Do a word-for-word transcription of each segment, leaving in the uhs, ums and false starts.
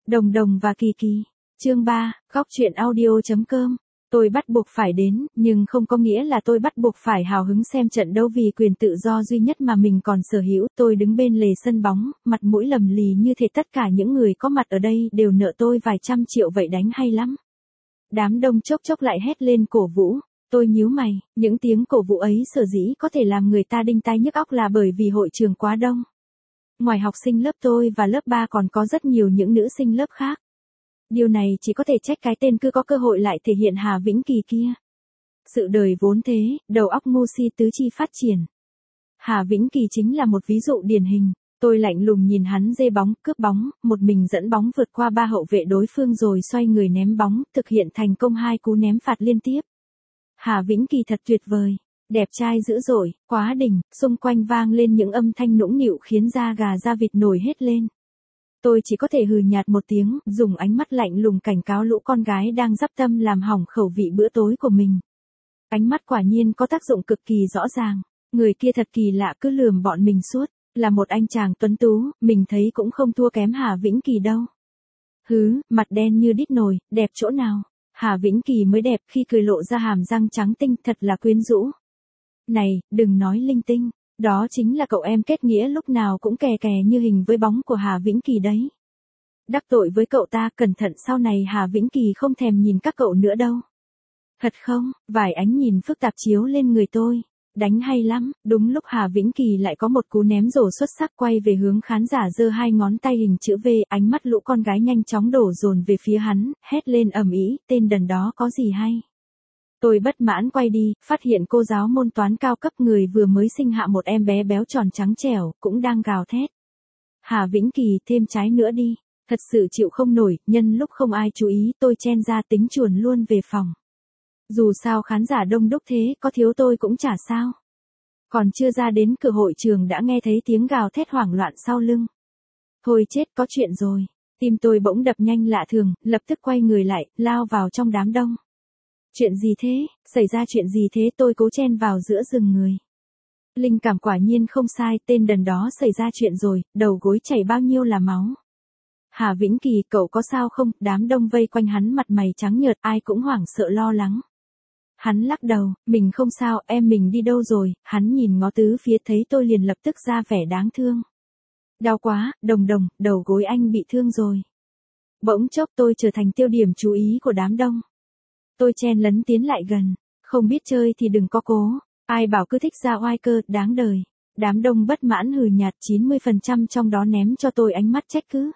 Đồng Đồng và Kỳ Kỳ. Chương ba, góc truyện audio.com. Tôi bắt buộc phải đến, nhưng không có nghĩa là tôi bắt buộc phải hào hứng xem trận đấu vì quyền tự do duy nhất mà mình còn sở hữu. Tôi đứng bên lề sân bóng, mặt mũi lầm lì như thể tất cả những người có mặt ở đây đều nợ tôi vài trăm triệu vậy đánh hay lắm. Đám đông chốc chốc lại hét lên cổ vũ. Tôi nhíu mày, những tiếng cổ vũ ấy sở dĩ có thể làm người ta đinh tai nhức óc là bởi vì hội trường quá đông. Ngoài học sinh lớp tôi và lớp ba còn có rất nhiều những nữ sinh lớp khác. Điều này chỉ có thể trách cái tên cứ có cơ hội lại thể hiện Hà Vĩnh Kỳ kia. Sự đời vốn thế, đầu óc ngu si tứ chi phát triển. Hà Vĩnh Kỳ chính là một ví dụ điển hình. Tôi lạnh lùng nhìn hắn dê bóng, cướp bóng, một mình dẫn bóng vượt qua ba hậu vệ đối phương rồi xoay người ném bóng, thực hiện thành công hai cú ném phạt liên tiếp. Hà Vĩnh Kỳ thật tuyệt vời, đẹp trai dữ dội, quá đỉnh, xung quanh vang lên những âm thanh nũng nịu khiến da gà da vịt nổi hết lên. Tôi chỉ có thể hừ nhạt một tiếng, dùng ánh mắt lạnh lùng cảnh cáo lũ con gái đang dắp tâm làm hỏng khẩu vị bữa tối của mình. Ánh mắt quả nhiên có tác dụng cực kỳ rõ ràng, người kia thật kỳ lạ cứ lườm bọn mình suốt, là một anh chàng tuấn tú, mình thấy cũng không thua kém Hà Vĩnh Kỳ đâu. Hứ, mặt đen như đít nồi, đẹp chỗ nào? Hà Vĩnh Kỳ mới đẹp khi cười lộ ra hàm răng trắng tinh thật là quyến rũ. Này, đừng nói linh tinh, đó chính là cậu em kết nghĩa lúc nào cũng kè kè như hình với bóng của Hà Vĩnh Kỳ đấy. Đắc tội với cậu ta cẩn thận sau này Hà Vĩnh Kỳ không thèm nhìn các cậu nữa đâu. Thật không, vài ánh nhìn phức tạp chiếu lên người tôi. Đánh hay lắm, đúng lúc Hà Vĩnh Kỳ lại có một cú ném rổ xuất sắc quay về hướng khán giả giơ hai ngón tay hình chữ V, ánh mắt lũ con gái nhanh chóng đổ dồn về phía hắn, hét lên ầm ĩ, tên đần đó có gì hay. Tôi bất mãn quay đi, phát hiện cô giáo môn toán cao cấp người vừa mới sinh hạ một em bé béo tròn trắng trẻo, cũng đang gào thét. Hà Vĩnh Kỳ thêm trái nữa đi, thật sự chịu không nổi, nhân lúc không ai chú ý tôi chen ra tính chuồn luôn về phòng. Dù sao khán giả đông đúc thế, có thiếu tôi cũng chả sao. Còn chưa ra đến cửa hội trường đã nghe thấy tiếng gào thét hoảng loạn sau lưng. Thôi chết có chuyện rồi, tim tôi bỗng đập nhanh lạ thường, lập tức quay người lại, lao vào trong đám đông. Chuyện gì thế, xảy ra chuyện gì thế tôi cố chen vào giữa rừng người. Linh cảm quả nhiên không sai, tên đần đó xảy ra chuyện rồi, đầu gối chảy bao nhiêu là máu. Hà Vĩnh Kỳ, cậu có sao không? Đám đông vây quanh hắn mặt mày trắng nhợt, ai cũng hoảng sợ lo lắng. Hắn lắc đầu, mình không sao, em mình đi đâu rồi, hắn nhìn ngó tứ phía thấy tôi liền lập tức ra vẻ đáng thương. Đau quá, Đồng Đồng, đầu gối anh bị thương rồi. Bỗng chốc tôi trở thành tiêu điểm chú ý của đám đông. Tôi chen lấn tiến lại gần, không biết chơi thì đừng có cố, ai bảo cứ thích ra oai cơ, đáng đời. Đám đông bất mãn hừ nhạt, chín mươi phần trăm trong đó ném cho tôi ánh mắt trách cứ.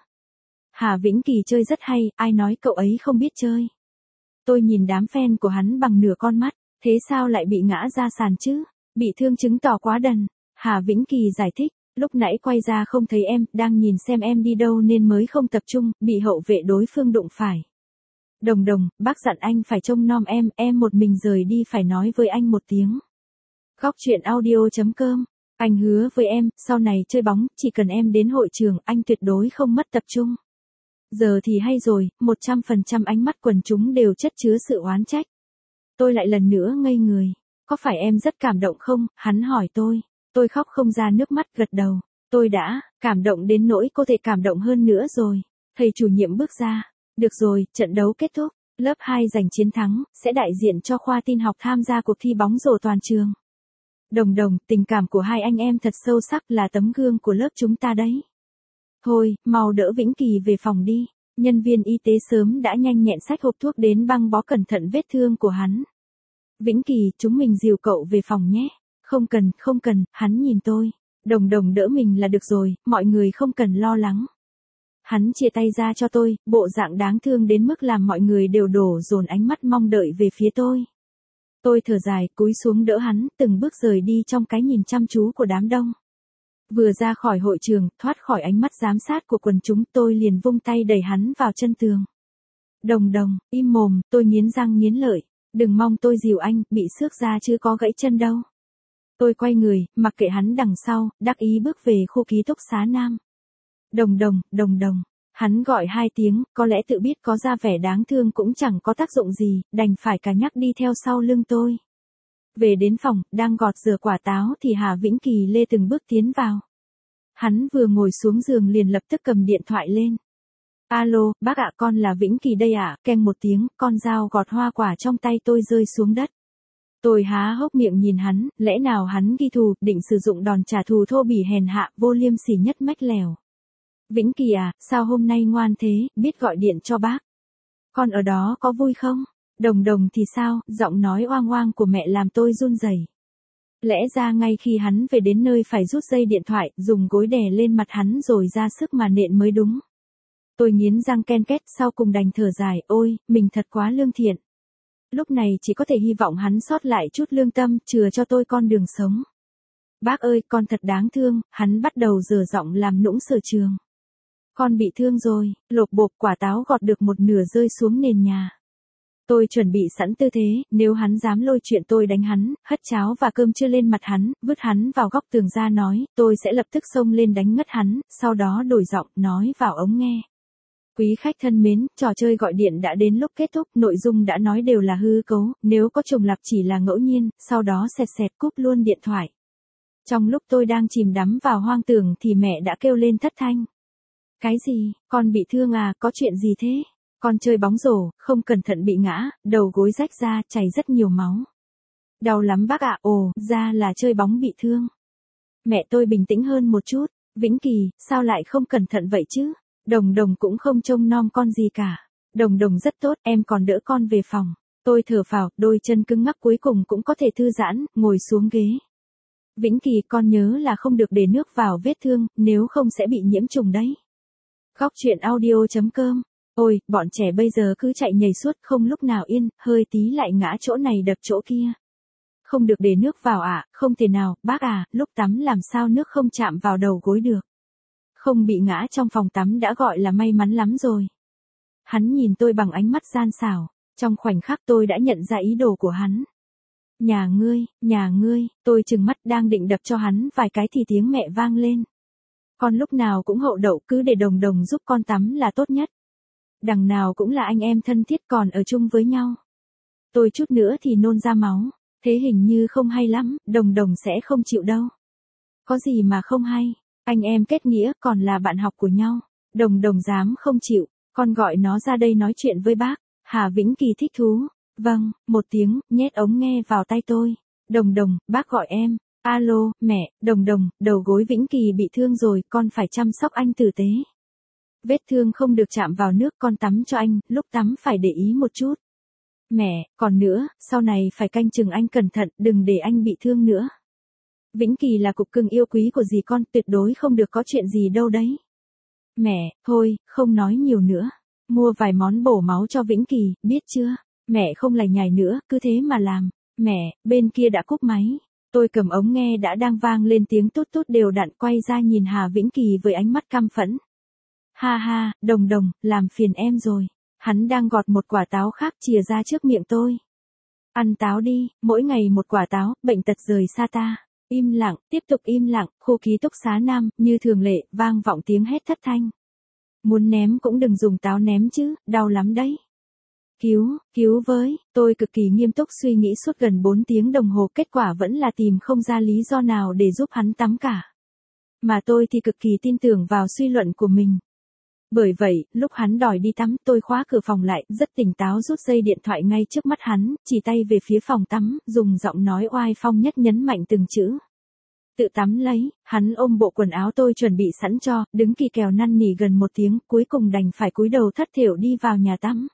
Hà Vĩnh Kỳ chơi rất hay, ai nói cậu ấy không biết chơi. Tôi nhìn đám fan của hắn bằng nửa con mắt, thế sao lại bị ngã ra sàn chứ? Bị thương chứng tỏ quá đần. Hà Vĩnh Kỳ giải thích, lúc nãy quay ra không thấy em, đang nhìn xem em đi đâu nên mới không tập trung, bị hậu vệ đối phương đụng phải. Đồng Đồng, bác dặn anh phải trông nom em, em một mình rời đi phải nói với anh một tiếng. Góc truyện audio.com, anh hứa với em, sau này chơi bóng, chỉ cần em đến hội trường, anh tuyệt đối không mất tập trung. Giờ thì hay rồi, một trăm phần trăm ánh mắt quần chúng đều chất chứa sự oán trách. Tôi lại lần nữa ngây người. Có phải em rất cảm động không? Hắn hỏi tôi. Tôi khóc không ra nước mắt gật đầu. Tôi đã, cảm động đến nỗi cô thể cảm động hơn nữa rồi. Thầy chủ nhiệm bước ra. Được rồi, trận đấu kết thúc. Lớp hai giành chiến thắng, sẽ đại diện cho khoa tin học tham gia cuộc thi bóng rổ toàn trường. Đồng Đồng, tình cảm của hai anh em thật sâu sắc là tấm gương của lớp chúng ta đấy. Thôi, mau đỡ Vĩnh Kỳ về phòng đi. Nhân viên y tế sớm đã nhanh nhẹn xách hộp thuốc đến băng bó cẩn thận vết thương của hắn. Vĩnh Kỳ, chúng mình dìu cậu về phòng nhé. Không cần, không cần, hắn nhìn tôi. Đồng Đồng đỡ mình là được rồi, mọi người không cần lo lắng. Hắn chia tay ra cho tôi, bộ dạng đáng thương đến mức làm mọi người đều đổ dồn ánh mắt mong đợi về phía tôi. Tôi thở dài, cúi xuống đỡ hắn, từng bước rời đi trong cái nhìn chăm chú của đám đông. Vừa ra khỏi hội trường, thoát khỏi ánh mắt giám sát của quần chúng, tôi liền vung tay đẩy hắn vào chân tường. Đồng Đồng, im mồm, tôi nghiến răng nghiến lợi. Đừng mong tôi dìu anh, bị xước ra chứ có gãy chân đâu. Tôi quay người, mặc kệ hắn đằng sau, đắc ý bước về khu ký túc xá nam. Đồng Đồng, Đồng Đồng. Hắn gọi hai tiếng, có lẽ tự biết có ra vẻ đáng thương cũng chẳng có tác dụng gì, đành phải cả nhắc đi theo sau lưng tôi. Về đến phòng, đang gọt rửa quả táo thì Hà Vĩnh Kỳ lê từng bước tiến vào. Hắn vừa ngồi xuống giường liền lập tức cầm điện thoại lên. Alo, bác ạ, con là Vĩnh Kỳ đây ạ, keng một tiếng, con dao gọt hoa quả trong tay tôi rơi xuống đất. Tôi há hốc miệng nhìn hắn, lẽ nào hắn ghi thù, định sử dụng đòn trả thù thô bỉ hèn hạ, vô liêm sỉ nhất mách lèo. Vĩnh Kỳ à, sao hôm nay ngoan thế, biết gọi điện cho bác. Con ở đó có vui không? Đồng Đồng thì sao, giọng nói oang oang của mẹ làm tôi run rẩy. Lẽ ra ngay khi hắn về đến nơi phải rút dây điện thoại, dùng gối đè lên mặt hắn rồi ra sức mà nện mới đúng. Tôi nghiến răng ken két, sau cùng đành thở dài, ôi, mình thật quá lương thiện. Lúc này chỉ có thể hy vọng hắn sót lại chút lương tâm, chừa cho tôi con đường sống. Bác ơi, con thật đáng thương, hắn bắt đầu dở giọng làm nũng sở trường. Con bị thương rồi, lộp bộp quả táo gọt được một nửa rơi xuống nền nhà. Tôi chuẩn bị sẵn tư thế, nếu hắn dám lôi chuyện tôi đánh hắn, hất cháo và cơm chưa lên mặt hắn, vứt hắn vào góc tường ra nói, tôi sẽ lập tức xông lên đánh ngất hắn, sau đó đổi giọng, nói vào ống nghe. Quý khách thân mến, trò chơi gọi điện đã đến lúc kết thúc, nội dung đã nói đều là hư cấu, nếu có trùng lặp chỉ là ngẫu nhiên, sau đó xẹt xẹt cúp luôn điện thoại. Trong lúc tôi đang chìm đắm vào hoang tưởng thì mẹ đã kêu lên thất thanh. Cái gì, con bị thương à, có chuyện gì thế? Con chơi bóng rổ, không cẩn thận bị ngã, đầu gối rách ra, chảy rất nhiều máu. Đau lắm bác ạ, ồ, ra là chơi bóng bị thương. Mẹ tôi bình tĩnh hơn một chút, Vĩnh Kỳ, sao lại không cẩn thận vậy chứ? Đồng Đồng cũng không trông nom con gì cả. Đồng Đồng rất tốt, em còn đỡ con về phòng. Tôi thở phào, đôi chân cứng ngắc cuối cùng cũng có thể thư giãn, ngồi xuống ghế. Vĩnh Kỳ, con nhớ là không được để nước vào vết thương, nếu không sẽ bị nhiễm trùng đấy. Góc truyện audio chấm com. Ôi, bọn trẻ bây giờ cứ chạy nhảy suốt, không lúc nào yên, hơi tí lại ngã chỗ này đập chỗ kia. Không được để nước vào ạ, à? Không thể nào, bác à, lúc tắm làm sao nước không chạm vào đầu gối được. Không bị ngã trong phòng tắm đã gọi là may mắn lắm rồi. Hắn nhìn tôi bằng ánh mắt gian xảo, trong khoảnh khắc tôi đã nhận ra ý đồ của hắn. Nhà ngươi, nhà ngươi, tôi trừng mắt đang định đập cho hắn vài cái thì tiếng mẹ vang lên. Con lúc nào cũng hậu đậu, cứ để Đồng Đồng giúp con tắm là tốt nhất. Đằng nào cũng là anh em thân thiết còn ở chung với nhau. Tôi chút nữa thì nôn ra máu, thế hình như không hay lắm, Đồng Đồng sẽ không chịu đâu. Có gì mà không hay, anh em kết nghĩa còn là bạn học của nhau. Đồng Đồng dám không chịu, con gọi nó ra đây nói chuyện với bác. Hà Vĩnh Kỳ thích thú. Vâng, một tiếng, nhét ống nghe vào tay tôi. Đồng Đồng, bác gọi em. Alo, mẹ, Đồng Đồng, đầu gối Vĩnh Kỳ bị thương rồi, con phải chăm sóc anh tử tế. Vết thương không được chạm vào nước, con tắm cho anh, lúc tắm phải để ý một chút. Mẹ, còn nữa, sau này phải canh chừng anh cẩn thận, đừng để anh bị thương nữa. Vĩnh Kỳ là cục cưng yêu quý của dì con, tuyệt đối không được có chuyện gì đâu đấy. Mẹ, thôi, không nói nhiều nữa. Mua vài món bổ máu cho Vĩnh Kỳ, biết chưa? Mẹ không lải nhải nữa, cứ thế mà làm. Mẹ, bên kia đã cúp máy. Tôi cầm ống nghe đã đang vang lên tiếng tút tút đều đặn, quay ra nhìn Hà Vĩnh Kỳ với ánh mắt căm phẫn. Ha ha, Đồng Đồng, làm phiền em rồi. Hắn đang gọt một quả táo khác chìa ra trước miệng tôi. Ăn táo đi, mỗi ngày một quả táo, bệnh tật rời xa ta. Im lặng, tiếp tục im lặng, khu ký túc xá nam, như thường lệ, vang vọng tiếng hét thất thanh. Muốn ném cũng đừng dùng táo ném chứ, đau lắm đấy. Cứu, cứu với, tôi cực kỳ nghiêm túc suy nghĩ suốt gần bốn tiếng đồng hồ, kết quả vẫn là tìm không ra lý do nào để giúp hắn tắm cả. Mà tôi thì cực kỳ tin tưởng vào suy luận của mình. Bởi vậy, lúc hắn đòi đi tắm, tôi khóa cửa phòng lại, rất tỉnh táo rút dây điện thoại ngay trước mắt hắn, chỉ tay về phía phòng tắm, dùng giọng nói oai phong nhất nhấn mạnh từng chữ. Tự tắm lấy, hắn ôm bộ quần áo tôi chuẩn bị sẵn cho, đứng kỳ kèo năn nỉ gần một tiếng, cuối cùng đành phải cúi đầu thất thểu đi vào nhà tắm.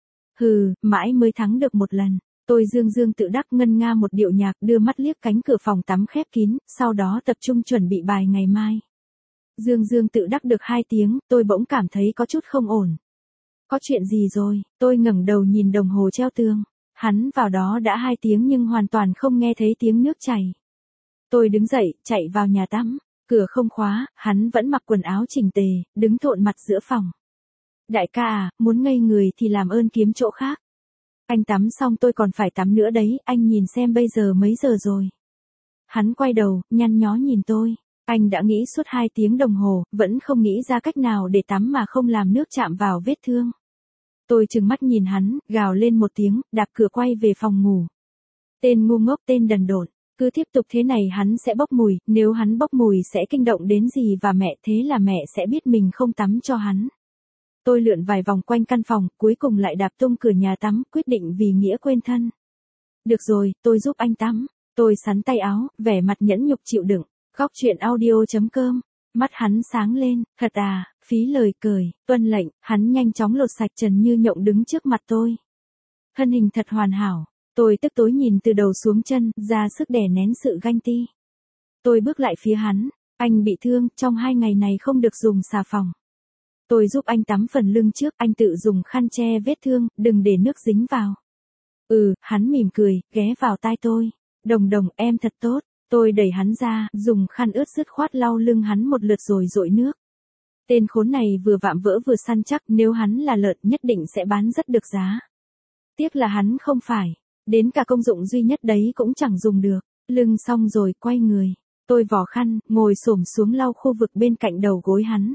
Hừ, mãi mới thắng được một lần. Tôi dương dương tự đắc ngân nga một điệu nhạc, đưa mắt liếc cánh cửa phòng tắm khép kín, sau đó tập trung chuẩn bị bài ngày mai. Dương dương tự đắc được hai tiếng, tôi bỗng cảm thấy có chút không ổn. Có chuyện gì rồi? Tôi ngẩng đầu nhìn đồng hồ treo tường. Hắn vào đó đã hai tiếng nhưng hoàn toàn không nghe thấy tiếng nước chảy. Tôi đứng dậy, chạy vào nhà tắm. Cửa không khóa, hắn vẫn mặc quần áo chỉnh tề, đứng thộn mặt giữa phòng. Đại ca à, muốn ngây người thì làm ơn kiếm chỗ khác. Anh tắm xong tôi còn phải tắm nữa đấy, anh nhìn xem bây giờ mấy giờ rồi. Hắn quay đầu, nhăn nhó nhìn tôi. Anh đã nghĩ suốt hai tiếng đồng hồ, vẫn không nghĩ ra cách nào để tắm mà không làm nước chạm vào vết thương. Tôi trừng mắt nhìn hắn, gào lên một tiếng, đạp cửa quay về phòng ngủ. Tên ngu ngốc, tên đần độn, cứ tiếp tục thế này hắn sẽ bốc mùi, nếu hắn bốc mùi sẽ kinh động đến dì và mẹ, thế là mẹ sẽ biết mình không tắm cho hắn. Tôi lượn vài vòng quanh căn phòng, cuối cùng lại đạp tung cửa nhà tắm, quyết định vì nghĩa quên thân. Được rồi, tôi giúp anh tắm. Tôi xắn tay áo, vẻ mặt nhẫn nhục chịu đựng. Góc chuyện audio.com. Mắt hắn sáng lên, thật à, phí lời cười, tuân lệnh, hắn nhanh chóng lột sạch trần như nhộng đứng trước mặt tôi. Thân hình thật hoàn hảo, tôi tức tối nhìn từ đầu xuống chân, ra sức đè nén sự ganh ti. Tôi bước lại phía hắn, anh bị thương, trong hai ngày này không được dùng xà phòng. Tôi giúp anh tắm phần lưng trước, anh tự dùng khăn che vết thương, đừng để nước dính vào. Ừ, hắn mỉm cười, ghé vào tai tôi. Đồng đồng, em thật tốt. Tôi đẩy hắn ra, dùng khăn ướt dứt khoát lau lưng hắn một lượt rồi dội nước. Tên khốn này vừa vạm vỡ vừa săn chắc, nếu hắn là lợn nhất định sẽ bán rất được giá. Tiếc là hắn không phải, đến cả công dụng duy nhất đấy cũng chẳng dùng được. Lưng xong rồi quay người, tôi vò khăn, ngồi xổm xuống lau khu vực bên cạnh đầu gối hắn.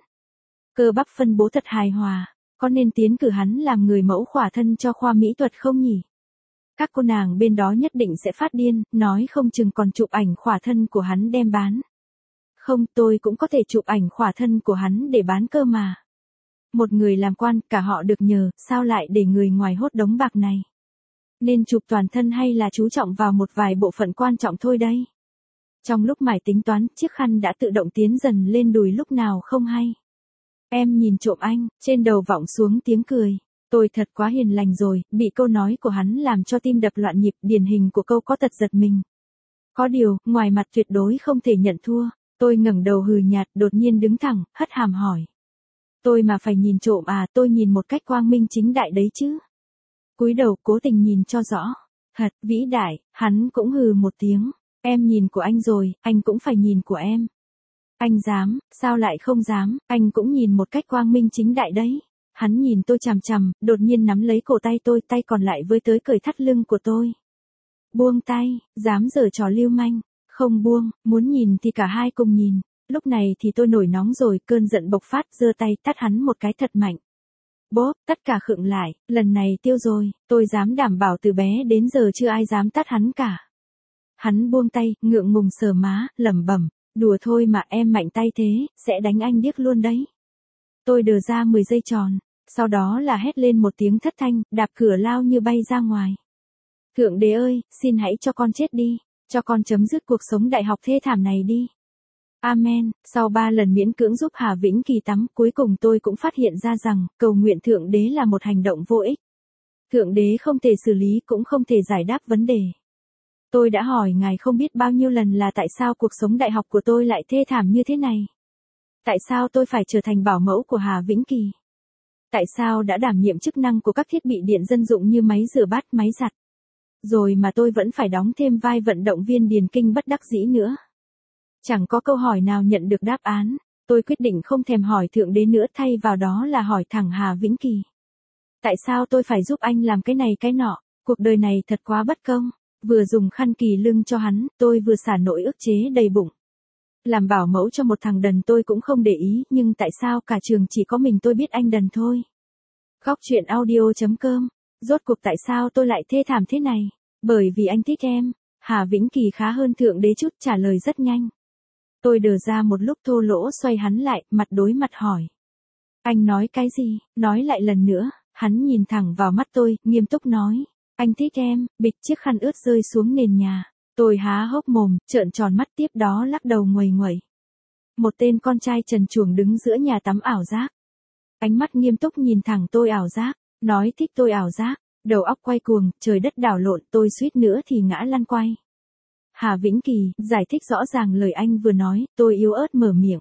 Cơ bắp phân bố thật hài hòa, có nên tiến cử hắn làm người mẫu khỏa thân cho khoa mỹ thuật không nhỉ? Các cô nàng bên đó nhất định sẽ phát điên, nói không chừng còn chụp ảnh khỏa thân của hắn đem bán. Không, tôi cũng có thể chụp ảnh khỏa thân của hắn để bán cơ mà. Một người làm quan, cả họ được nhờ, sao lại để người ngoài hốt đống bạc này? Nên chụp toàn thân hay là chú trọng vào một vài bộ phận quan trọng thôi đây? Trong lúc mải tính toán, chiếc khăn đã tự động tiến dần lên đùi lúc nào không hay. Em nhìn trộm anh, trên đầu vọng xuống tiếng cười. Tôi thật quá hiền lành rồi, bị câu nói của hắn làm cho tim đập loạn nhịp, điển hình của câu có tật giật mình. Có điều, ngoài mặt tuyệt đối không thể nhận thua. Tôi ngẩng đầu hừ nhạt, đột nhiên đứng thẳng, hất hàm hỏi. Tôi mà phải nhìn trộm à, tôi nhìn một cách quang minh chính đại đấy chứ. Cúi đầu cố tình nhìn cho rõ. Thật, vĩ đại, hắn cũng hừ một tiếng. Em nhìn của anh rồi, anh cũng phải nhìn của em. Anh dám, sao lại không dám, anh cũng nhìn một cách quang minh chính đại đấy. Hắn nhìn tôi chằm chằm, đột nhiên nắm lấy cổ tay tôi, tay còn lại với tới cởi thắt lưng của tôi. Buông tay, dám giở trò lưu manh, không buông, muốn nhìn thì cả hai cùng nhìn. Lúc này thì tôi nổi nóng rồi, cơn giận bộc phát, giơ tay tát hắn một cái thật mạnh. Bốp, tất cả khựng lại, lần này tiêu rồi, tôi dám đảm bảo từ bé đến giờ chưa ai dám tát hắn cả. Hắn buông tay, ngượng ngùng sờ má, lẩm bẩm, đùa thôi mà em mạnh tay thế, sẽ đánh anh điếc luôn đấy. Tôi đờ ra mười giây tròn, sau đó là hét lên một tiếng thất thanh, đạp cửa lao như bay ra ngoài. Thượng đế ơi, xin hãy cho con chết đi, cho con chấm dứt cuộc sống đại học thê thảm này đi. Amen, sau ba lần miễn cưỡng giúp Hà Vĩnh Kỳ tắm, cuối cùng tôi cũng phát hiện ra rằng, cầu nguyện Thượng đế là một hành động vô ích. Thượng đế không thể xử lý cũng không thể giải đáp vấn đề. Tôi đã hỏi ngài không biết bao nhiêu lần là tại sao cuộc sống đại học của tôi lại thê thảm như thế này. Tại sao tôi phải trở thành bảo mẫu của Hà Vĩnh Kỳ? Tại sao đã đảm nhiệm chức năng của các thiết bị điện dân dụng như máy rửa bát, máy giặt? Rồi mà tôi vẫn phải đóng thêm vai vận động viên điền kinh bất đắc dĩ nữa. Chẳng có câu hỏi nào nhận được đáp án, tôi quyết định không thèm hỏi Thượng đế nữa, thay vào đó là hỏi thẳng Hà Vĩnh Kỳ. Tại sao tôi phải giúp anh làm cái này cái nọ, cuộc đời này thật quá bất công. Vừa dùng khăn kỳ lưng cho hắn, tôi vừa xả nỗi ức chế đầy bụng. Làm bảo mẫu cho một thằng đần tôi cũng không để ý, nhưng tại sao cả trường chỉ có mình tôi biết anh đần thôi. Góc chuyện audio.com. Rốt cuộc tại sao tôi lại thê thảm thế này? Bởi vì anh thích em. Hà Vĩnh Kỳ khá hơn Thượng đế chút, trả lời rất nhanh. Tôi đờ ra một lúc thô lỗ, xoay hắn lại, mặt đối mặt hỏi. Anh nói cái gì? Nói lại lần nữa. Hắn nhìn thẳng vào mắt tôi, nghiêm túc nói. Anh thích em. Bịch, chiếc khăn ướt rơi xuống nền nhà. Tôi há hốc mồm, trợn tròn mắt, tiếp đó lắc đầu nguầy nguẩy. Một tên con trai trần truồng đứng giữa nhà tắm ảo giác. Ánh mắt nghiêm túc nhìn thẳng tôi, ảo giác. Nói thích tôi ảo giác. Đầu óc quay cuồng, trời đất đảo lộn, tôi suýt nữa thì ngã lăn quay. Hà Vĩnh Kỳ, giải thích rõ ràng lời anh vừa nói, tôi yếu ớt mở miệng.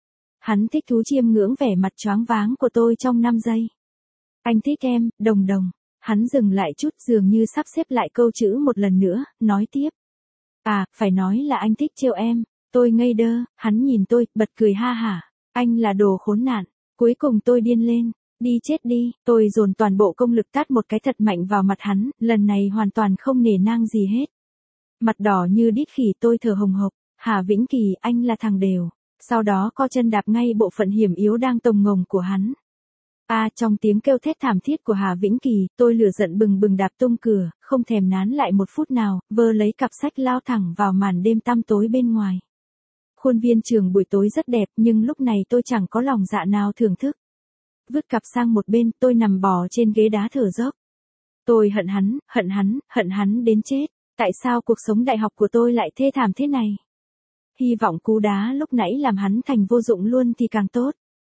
Hắn thích thú chiêm ngưỡng vẻ mặt choáng váng của tôi trong năm giây. Anh thích em, đồng đồng. Hắn dừng lại chút, dường như sắp xếp lại câu chữ một lần nữa, nói tiếp. À, phải nói là anh thích trêu em. Tôi ngây đơ, hắn nhìn tôi, bật cười ha hả. Anh là đồ khốn nạn. Cuối cùng tôi điên lên. Đi chết đi, tôi dồn toàn bộ công lực tát một cái thật mạnh vào mặt hắn, lần này hoàn toàn không nể nang gì hết. Mặt đỏ như đít khỉ, tôi thở hồng hộc. Hà Vĩnh Kỳ, anh là thằng đều. Sau đó co chân đạp ngay bộ phận hiểm yếu đang tồng ngồng của hắn. À, trong tiếng kêu thét thảm thiết của Hà Vĩnh Kỳ, tôi lửa giận bừng bừng đạp tung cửa, không thèm nán lại một phút nào, vơ lấy cặp sách lao thẳng vào màn đêm tăm tối bên ngoài. Khuôn viên trường buổi tối rất đẹp, nhưng lúc này tôi chẳng có lòng dạ nào thưởng thức. Vứt cặp sang một bên, tôi nằm bò trên ghế đá thở dốc. Tôi hận hắn, hận hắn, hận hắn đến chết. Tại sao cuộc sống đại học của tôi lại thê thảm thế này? Hy vọng cú đá lúc nãy làm hắn thành vô dụng luôn thì càng tốt.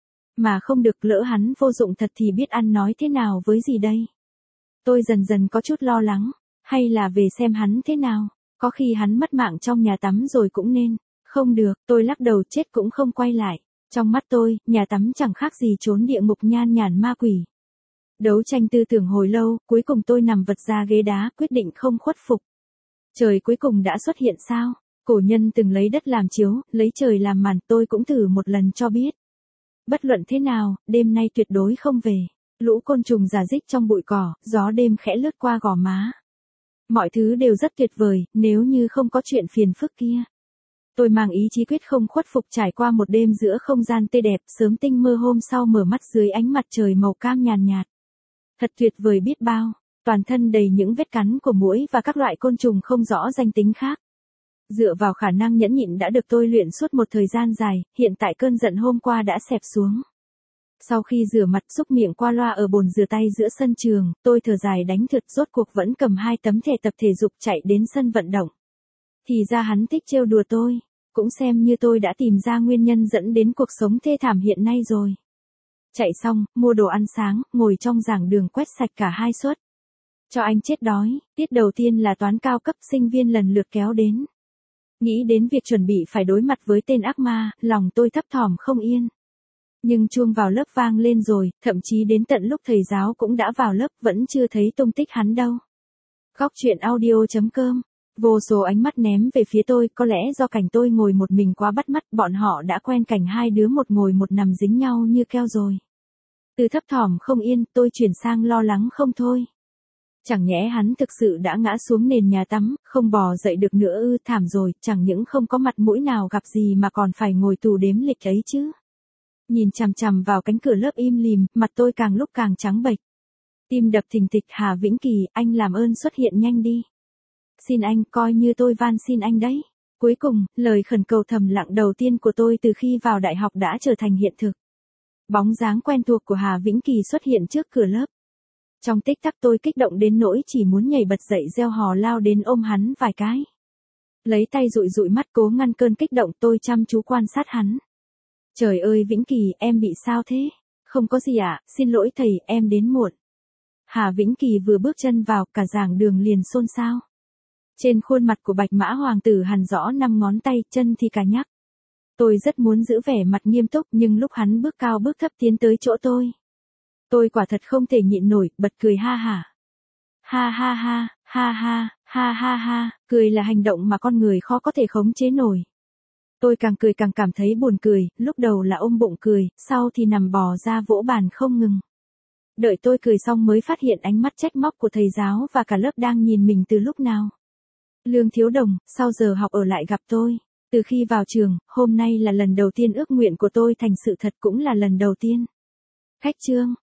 Mà không được, lỡ hắn vô dụng thật thì biết ăn nói thế nào với gì đây? Tôi dần dần có chút lo lắng. Hay là về xem hắn thế nào? Có khi hắn mất mạng trong nhà tắm rồi cũng nên. Không được, tôi lắc đầu, chết cũng không quay lại. Trong mắt tôi, nhà tắm chẳng khác gì trốn địa ngục nhan nhản ma quỷ. Đấu tranh tư tưởng hồi lâu, cuối cùng tôi nằm vật ra ghế đá, quyết định không khuất phục. Trời cuối cùng đã xuất hiện sao? Cổ nhân từng lấy đất làm chiếu, lấy trời làm màn, tôi cũng thử một lần cho biết. Bất luận thế nào, đêm nay tuyệt đối không về. Lũ côn trùng rả rích trong bụi cỏ, gió đêm khẽ lướt qua gò má. Mọi thứ đều rất tuyệt vời, nếu như không có chuyện phiền phức kia. Tôi mang ý chí quyết không khuất phục, trải qua một đêm giữa không gian tươi đẹp, sớm tinh mơ hôm sau mở mắt dưới ánh mặt trời màu cam nhàn nhạt. Thật tuyệt vời biết bao, toàn thân đầy những vết cắn của muỗi và các loại côn trùng không rõ danh tính khác. Dựa vào khả năng nhẫn nhịn đã được tôi luyện suốt một thời gian dài, hiện tại cơn giận hôm qua đã xẹp xuống. Sau khi rửa mặt xúc miệng qua loa ở bồn rửa tay giữa sân trường, tôi thở dài đánh thượt, rốt cuộc vẫn cầm hai tấm thẻ tập thể dục chạy đến sân vận động. Thì ra hắn thích trêu đùa tôi, cũng xem như tôi đã tìm ra nguyên nhân dẫn đến cuộc sống thê thảm hiện nay rồi. Chạy xong, mua đồ ăn sáng, ngồi trong giảng đường quét sạch cả hai suất. Cho anh chết đói, tiết đầu tiên là toán cao cấp, sinh viên lần lượt kéo đến. Nghĩ đến việc chuẩn bị phải đối mặt với tên ác ma, lòng tôi thấp thỏm không yên. Nhưng chuông vào lớp vang lên rồi, thậm chí đến tận lúc thầy giáo cũng đã vào lớp vẫn chưa thấy tung tích hắn đâu. Góc chuyện audio chấm com. Vô số ánh mắt ném về phía tôi, có lẽ do cảnh tôi ngồi một mình quá bắt mắt, bọn họ đã quen cảnh hai đứa một ngồi một nằm dính nhau như keo rồi. Từ thấp thỏm không yên, tôi chuyển sang lo lắng không thôi. Chẳng nhẽ hắn thực sự đã ngã xuống nền nhà tắm, không bò dậy được nữa ư? Thảm rồi, chẳng những không có mặt mũi nào gặp gì mà còn phải ngồi tù đếm lịch ấy chứ. Nhìn chằm chằm vào cánh cửa lớp im lìm, mặt tôi càng lúc càng trắng bệch. Tim đập thình thịch. Hà Vĩnh Kỳ, anh làm ơn xuất hiện nhanh đi. Xin anh, coi như tôi van xin anh đấy. Cuối cùng, lời khẩn cầu thầm lặng đầu tiên của tôi từ khi vào đại học đã trở thành hiện thực. Bóng dáng quen thuộc của Hà Vĩnh Kỳ xuất hiện trước cửa lớp. Trong tích tắc tôi kích động đến nỗi chỉ muốn nhảy bật dậy reo hò lao đến ôm hắn vài cái. Lấy tay dụi dụi mắt cố ngăn cơn kích động, tôi chăm chú quan sát hắn. Trời ơi Vĩnh Kỳ, em bị sao thế? Không có gì ạ, à, xin lỗi thầy, em đến muộn. Hà Vĩnh Kỳ vừa bước chân vào, cả giảng đường liền xôn xao. Trên khuôn mặt của Bạch Mã Hoàng tử hằn rõ năm ngón tay, chân thì cả nhắc. Tôi rất muốn giữ vẻ mặt nghiêm túc, nhưng lúc hắn bước cao bước thấp tiến tới chỗ tôi. Tôi quả thật không thể nhịn nổi, bật cười ha hả. Ha ha ha, ha ha, ha ha ha, cười là hành động mà con người khó có thể khống chế nổi. Tôi càng cười càng cảm thấy buồn cười, lúc đầu là ôm bụng cười, sau thì nằm bò ra vỗ bàn không ngừng. Đợi tôi cười xong mới phát hiện ánh mắt trách móc của thầy giáo và cả lớp đang nhìn mình từ lúc nào. Lương Thiếu Đồng, sau giờ học ở lại gặp tôi. Từ khi vào trường, hôm nay là lần đầu tiên ước nguyện của tôi thành sự thật, cũng là lần đầu tiên. Khách trương,